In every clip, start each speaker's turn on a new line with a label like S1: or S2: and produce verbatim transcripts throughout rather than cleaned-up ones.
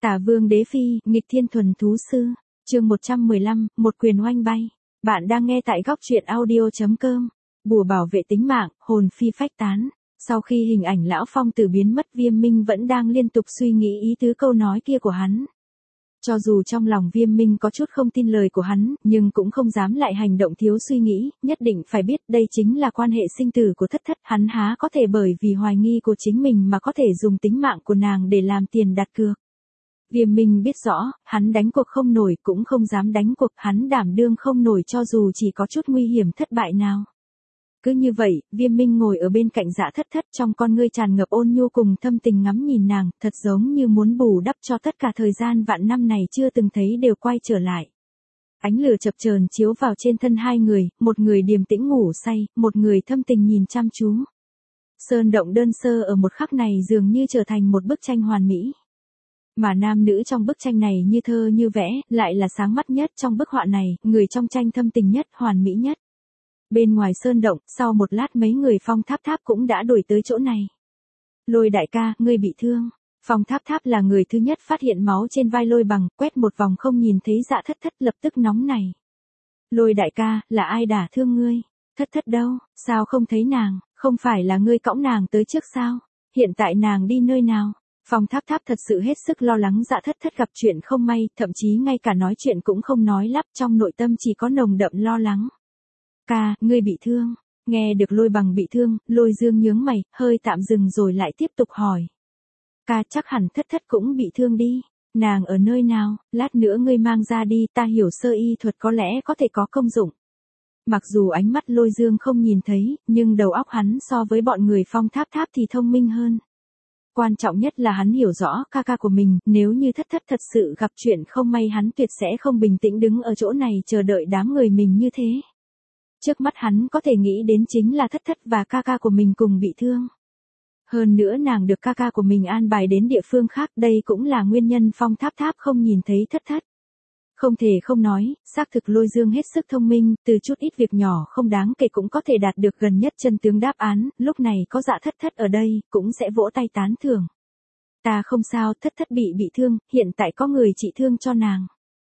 S1: Tả Vương Đế Phi, nghịch thiên thuần thú sư. Chương một trăm mười lăm, một quyền oanh bay. Bạn đang nghe tại góc truyện audio chấm com. Bùa bảo vệ tính mạng, hồn phi phách tán. Sau khi hình ảnh lão phong tử biến mất, Viêm Minh vẫn đang liên tục suy nghĩ ý tứ câu nói kia của hắn. Cho dù trong lòng Viêm Minh có chút không tin lời của hắn, nhưng cũng không dám lại hành động thiếu suy nghĩ, nhất định phải biết đây chính là quan hệ sinh tử của Thất Thất, hắn há có thể bởi vì hoài nghi của chính mình mà có thể dùng tính mạng của nàng để làm tiền đặt cược. Viêm Minh biết rõ, hắn đánh cuộc không nổi cũng không dám đánh cuộc, hắn đảm đương không nổi cho dù chỉ có chút nguy hiểm thất bại nào. Cứ như vậy, Viêm Minh ngồi ở bên cạnh Dạ Thất Thất, trong con ngươi tràn ngập ôn nhu cùng thâm tình ngắm nhìn nàng, thật giống như muốn bù đắp cho tất cả thời gian vạn năm này chưa từng thấy đều quay trở lại. Ánh lửa chập chờn chiếu vào trên thân hai người, một người điềm tĩnh ngủ say, một người thâm tình nhìn chăm chú. Sơn động đơn sơ ở một khắc này dường như trở thành một bức tranh hoàn mỹ. Mà nam nữ trong bức tranh này như thơ như vẽ, lại là sáng mắt nhất trong bức họa này, người trong tranh thâm tình nhất, hoàn mỹ nhất. Bên ngoài sơn động, sau một lát mấy người Phong Tháp Tháp cũng đã đuổi tới chỗ này. Lôi đại ca, ngươi bị thương. Phong Tháp Tháp là người thứ nhất phát hiện máu trên vai Lôi Bằng, quét một vòng không nhìn thấy Dạ Thất Thất, lập tức nóng này. Lôi đại ca, là ai đả thương ngươi? Thất Thất đâu, sao không thấy nàng, không phải là ngươi cõng nàng tới trước sao? Hiện tại nàng đi nơi nào? Phong Tháp Tháp thật sự hết sức lo lắng Dạ Thất Thất gặp chuyện không may, thậm chí ngay cả nói chuyện cũng không nói lắp, trong nội tâm chỉ có nồng đậm lo lắng. Ca, ngươi bị thương. Nghe được Lôi Bằng bị thương, Lôi Dương nhướng mày, hơi tạm dừng rồi lại tiếp tục hỏi. Ca, chắc hẳn Thất Thất cũng bị thương đi. Nàng ở nơi nào, lát nữa ngươi mang ra đi, ta hiểu sơ y thuật có lẽ có thể có công dụng. Mặc dù ánh mắt Lôi Dương không nhìn thấy, nhưng đầu óc hắn so với bọn người Phong Tháp Tháp thì thông minh hơn. Quan trọng nhất là hắn hiểu rõ ca ca của mình, nếu như Thất Thất thật sự gặp chuyện không may hắn tuyệt sẽ không bình tĩnh đứng ở chỗ này chờ đợi đám người mình như thế. Trước mắt hắn có thể nghĩ đến chính là Thất Thất và ca ca của mình cùng bị thương. Hơn nữa nàng được ca ca của mình an bài đến địa phương khác, đây cũng là nguyên nhân Phong Tháp Tháp không nhìn thấy Thất Thất. Không thể không nói, xác thực Lôi Dương hết sức thông minh, từ chút ít việc nhỏ không đáng kể cũng có thể đạt được gần nhất chân tướng đáp án, lúc này có Dạ Thất Thất ở đây, cũng sẽ vỗ tay tán thưởng. Ta không sao, Thất Thất bị bị thương, hiện tại có người trị thương cho nàng.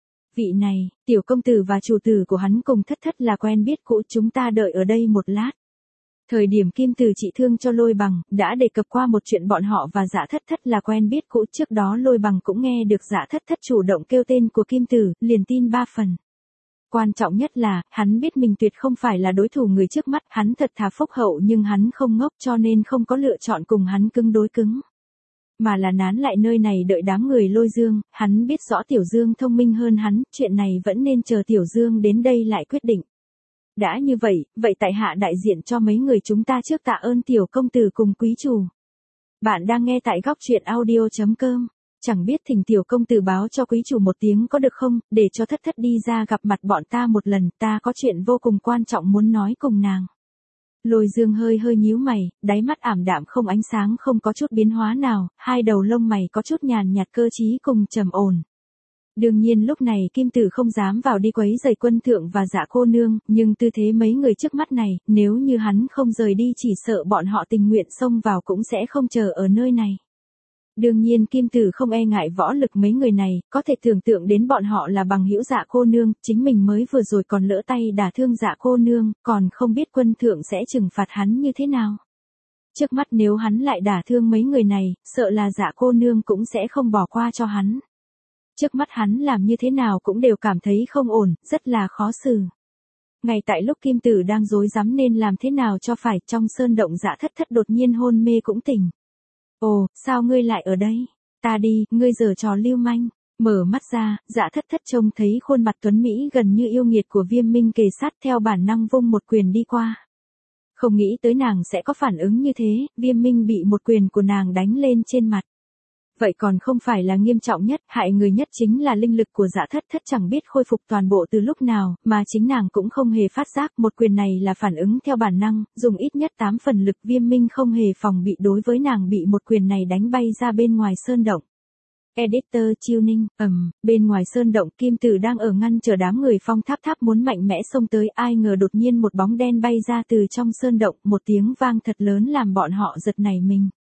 S1: Vị này, tiểu công tử và chủ tử của hắn cùng Thất Thất là quen biết cũ, chúng ta đợi ở đây một lát. Thời điểm Kim Từ trị thương cho Lôi Bằng, đã đề cập qua một chuyện bọn họ và Dạ Thất Thất là quen biết cũ, trước đó Lôi Bằng cũng nghe được Dạ Thất Thất chủ động kêu tên của Kim Từ, liền tin ba phần. Quan trọng nhất là, hắn biết mình tuyệt không phải là đối thủ người trước mắt, hắn thật thà phúc hậu nhưng hắn không ngốc cho nên không có lựa chọn cùng hắn cứng đối cứng. Mà là nán lại nơi này đợi đám người Lôi Dương, hắn biết rõ Tiểu Dương thông minh hơn hắn, chuyện này vẫn nên chờ Tiểu Dương đến đây lại quyết định. Đã như vậy, vậy tại hạ đại diện cho mấy người chúng ta trước tạ ơn tiểu công tử cùng quý chủ. Bạn đang nghe tại góc truyện audio chấm com. Chẳng biết thỉnh tiểu công tử báo cho quý chủ một tiếng có được không, để cho Thất Thất đi ra gặp mặt bọn ta một lần, ta có chuyện vô cùng quan trọng muốn nói cùng nàng. Lôi Dương hơi hơi nhíu mày, đáy mắt ảm đạm không ánh sáng không có chút biến hóa nào, hai đầu lông mày có chút nhàn nhạt cơ trí cùng trầm ổn. Đương nhiên lúc này Kim Tử không dám vào đi quấy rầy quân thượng và Dạ cô nương, nhưng tư thế mấy người trước mắt này, nếu như hắn không rời đi chỉ sợ bọn họ tình nguyện xông vào cũng sẽ không chờ ở nơi này. Đương nhiên Kim Tử không e ngại võ lực mấy người này, có thể tưởng tượng đến bọn họ là bằng hữu Dạ cô nương, chính mình mới vừa rồi còn lỡ tay đả thương Dạ cô nương, còn không biết quân thượng sẽ trừng phạt hắn như thế nào. Trước mắt nếu hắn lại đả thương mấy người này, sợ là Dạ cô nương cũng sẽ không bỏ qua cho hắn. Trước mắt hắn làm như thế nào cũng đều cảm thấy không ổn, rất là khó xử. Ngay tại lúc Kim Tử đang rối rắm nên làm thế nào cho phải, trong sơn động Dạ Thất Thất đột nhiên hôn mê cũng tỉnh. Ồ, sao ngươi lại ở đây? Ta đi, ngươi giở trò lưu manh. Mở mắt ra, Dạ Thất Thất trông thấy khuôn mặt tuấn Mỹ gần như yêu nghiệt của Viêm Minh kề sát, theo bản năng vung một quyền đi qua. Không nghĩ tới nàng sẽ có phản ứng như thế, Viêm Minh bị một quyền của nàng đánh lên trên mặt. Vậy còn không phải là nghiêm trọng nhất, hại người nhất chính là linh lực của Dạ Thất Thất chẳng biết khôi phục toàn bộ từ lúc nào, mà chính nàng cũng không hề phát giác, một quyền này là phản ứng theo bản năng, dùng ít nhất tám phần lực, Viêm Minh không hề phòng bị đối với nàng bị một quyền này đánh bay ra bên ngoài sơn động. Editor Chiêu Ninh, ầm, bên ngoài sơn động Kim Tử đang ở ngăn chờ đám người Phong Tháp Tháp muốn mạnh mẽ xông tới, ai ngờ đột nhiên một bóng đen bay ra từ trong sơn động, một tiếng vang thật lớn làm bọn họ giật nảy mình.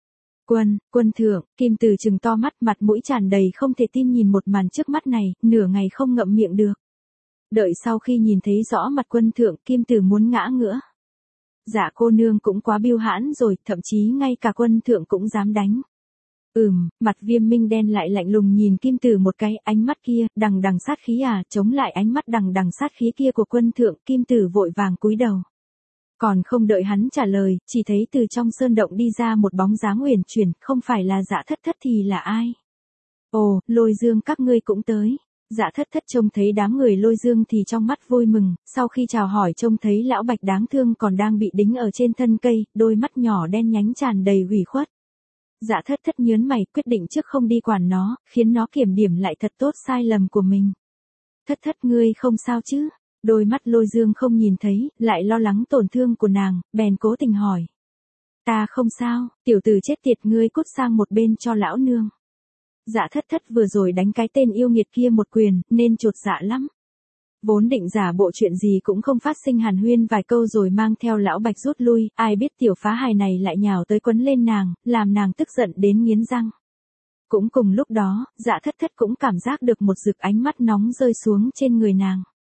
S1: Quân, quân thượng, Kim Tử trừng to mắt, mặt mũi tràn đầy không thể tin nhìn một màn trước mắt này, nửa ngày không ngậm miệng được. Đợi sau khi nhìn thấy rõ mặt quân thượng, Kim Tử muốn ngã ngửa. Dạ cô nương cũng quá biêu hãn rồi, thậm chí ngay cả quân thượng cũng dám đánh. Ừm, mặt Viêm Minh đen lại lạnh lùng nhìn Kim Tử một cái, ánh mắt kia, đằng đằng sát khí à, chống lại ánh mắt đằng đằng sát khí kia của quân thượng, Kim Tử vội vàng cúi đầu. Còn không đợi hắn trả lời, chỉ thấy từ trong sơn động đi ra một bóng dáng uyển chuyển, không phải là Dạ Thất Thất thì là ai? Ồ, Lôi Dương các ngươi cũng tới. Dạ Thất Thất trông thấy đám người Lôi Dương thì trong mắt vui mừng, sau khi chào hỏi trông thấy lão Bạch đáng thương còn đang bị đính ở trên thân cây, đôi mắt nhỏ đen nhánh tràn đầy ủy khuất. Dạ Thất Thất nhớn mày, quyết định trước không đi quản nó, khiến nó kiểm điểm lại thật tốt sai lầm của mình. Thất Thất ngươi không sao chứ? Đôi mắt Lôi Dương không nhìn thấy, lại lo lắng tổn thương của nàng, bèn cố tình hỏi. Ta không sao, tiểu tử chết tiệt ngươi cút sang một bên cho lão nương. Dạ Thất Thất vừa rồi đánh cái tên yêu nghiệt kia một quyền, nên chột dạ lắm. Vốn định giả bộ chuyện gì cũng không phát sinh hàn huyên vài câu rồi mang theo lão Bạch rút lui, ai biết tiểu phá hài này lại nhào tới quấn lên nàng, làm nàng tức giận đến nghiến răng. Cũng cùng lúc đó, Dạ Thất Thất cũng cảm giác được một rực ánh mắt nóng rơi xuống trên người nàng.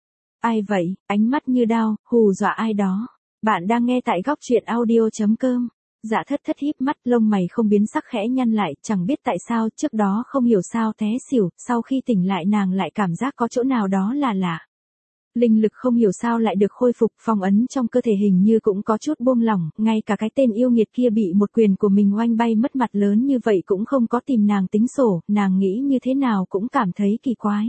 S1: Ai vậy, ánh mắt như đao, hù dọa ai đó. Bạn đang nghe tại góc truyện audio chấm com. Dạ Thất Thất híp mắt, lông mày không biến sắc khẽ nhăn lại, chẳng biết tại sao trước đó không hiểu sao té xỉu, sau khi tỉnh lại nàng lại cảm giác có chỗ nào đó là lạ. Linh lực không hiểu sao lại được khôi phục, phong ấn trong cơ thể hình như cũng có chút buông lỏng, ngay cả cái tên yêu nghiệt kia bị một quyền của mình oanh bay mất mặt lớn như vậy cũng không có tìm nàng tính sổ, nàng nghĩ như thế nào cũng cảm thấy kỳ quái.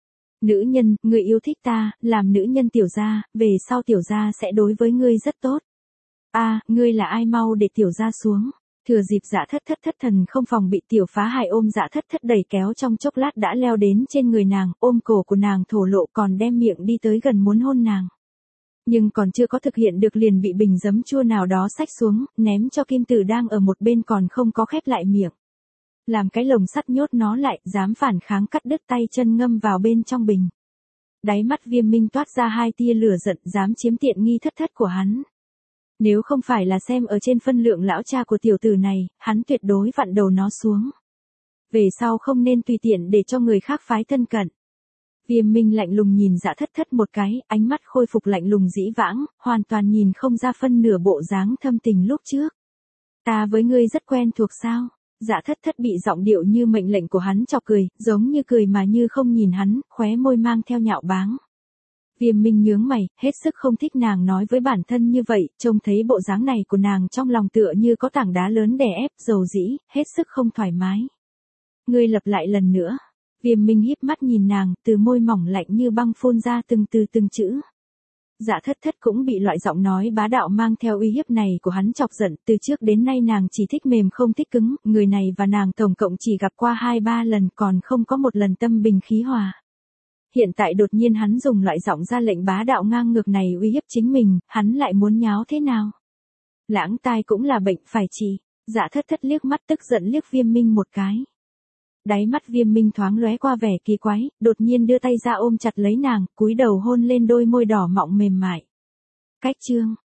S1: Nữ nhân, người yêu thích ta, làm nữ nhân tiểu gia, về sau tiểu gia sẽ đối với ngươi rất tốt. A, à, ngươi là ai, mau để tiểu gia xuống. Thừa dịp Dạ Thất Thất thất thần không phòng bị tiểu phá hài ôm Dạ Thất Thất đẩy kéo trong chốc lát đã leo đến trên người nàng, ôm cổ của nàng thổ lộ còn đem miệng đi tới gần muốn hôn nàng. Nhưng còn chưa có thực hiện được liền bị bình giấm chua nào đó xách xuống, ném cho Kim Tử đang ở một bên còn không có khép lại miệng. Làm cái lồng sắt nhốt nó lại, dám phản kháng cắt đứt tay chân ngâm vào bên trong bình. Đáy mắt Viêm Minh toát ra hai tia lửa giận, dám chiếm tiện nghi Thất Thất của hắn. Nếu không phải là xem ở trên phân lượng lão cha của tiểu tử này, hắn tuyệt đối vặn đầu nó xuống. Về sau không nên tùy tiện để cho người khác phái thân cận. Viêm Minh lạnh lùng nhìn Dạ Thất Thất một cái, ánh mắt khôi phục lạnh lùng dĩ vãng, hoàn toàn nhìn không ra phân nửa bộ dáng thâm tình lúc trước. Ta với ngươi rất quen thuộc sao? Dạ Thất Thất bị giọng điệu như mệnh lệnh của hắn chọc cười, giống như cười mà như không nhìn hắn, khóe môi mang theo nhạo báng. Viêm Minh nhướng mày, hết sức không thích nàng nói với bản thân như vậy, trông thấy bộ dáng này của nàng trong lòng tựa như có tảng đá lớn đè ép, dầu dĩ, hết sức không thoải mái. Ngươi lặp lại lần nữa. Viêm Minh híp mắt nhìn nàng, từ môi mỏng lạnh như băng phun ra từng từ từng chữ. Dạ Thất Thất cũng bị loại giọng nói bá đạo mang theo uy hiếp này của hắn chọc giận, từ trước đến nay nàng chỉ thích mềm không thích cứng, người này và nàng tổng cộng chỉ gặp qua hai ba lần còn không có một lần tâm bình khí hòa. Hiện tại đột nhiên hắn dùng loại giọng ra lệnh bá đạo ngang ngược này uy hiếp chính mình, hắn lại muốn nháo thế nào? Lãng tai cũng là bệnh phải trị. Dạ Thất Thất liếc mắt tức giận liếc Viêm Minh một cái. Đáy mắt Viêm Minh thoáng lóe qua vẻ kỳ quái, đột nhiên đưa tay ra ôm chặt lấy nàng, cúi đầu hôn lên đôi môi đỏ mọng mềm mại. Cách chương,